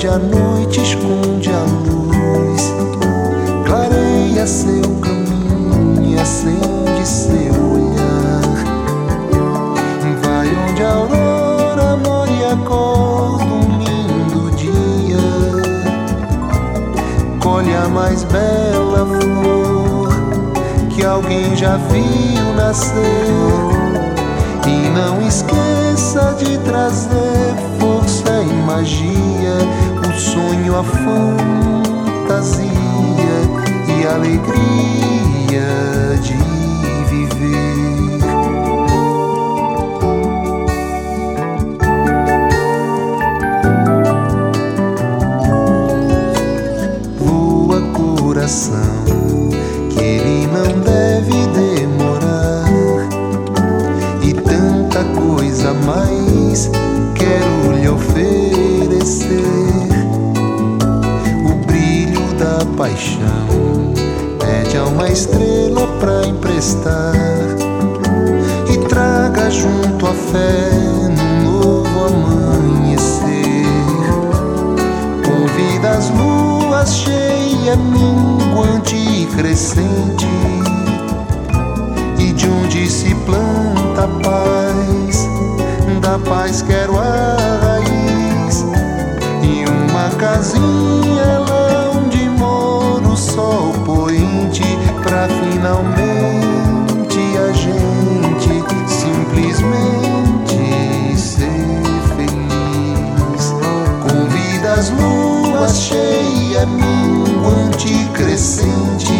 a noite esconde a luz, clareia seu caminho e acende seu olhar. Vai onde a aurora mora e acorda um lindo dia, colhe a mais bela flor que alguém já viu nascer. E não esqueça de trazer força e magia, o sonho, a fantasia e a alegria de viver. Voa, coração, que ele não deve demorar, e tanta coisa mais quero lhe oferecer. O brilho da paixão pede a uma estrela pra emprestar, e traga junto a fé num novo amanhecer. Convida as luas cheia, minguante e crescente, e de onde se planta a paz, da paz quero a raiz. E uma casinha lá onde mora o sol poente, pra finalmente a gente simplesmente ser feliz. Convida as luas cheia, minguante e crescente,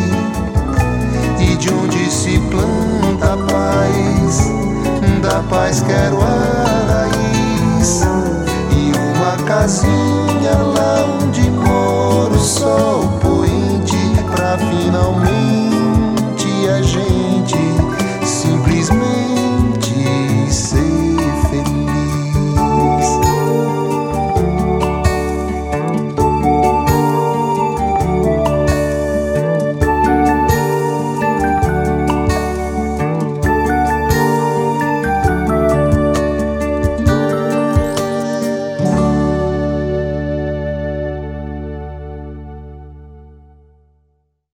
e de onde se planta a paz, da paz quero a raiz. E uma casinha lá onde mora o sol poente, pra finalmente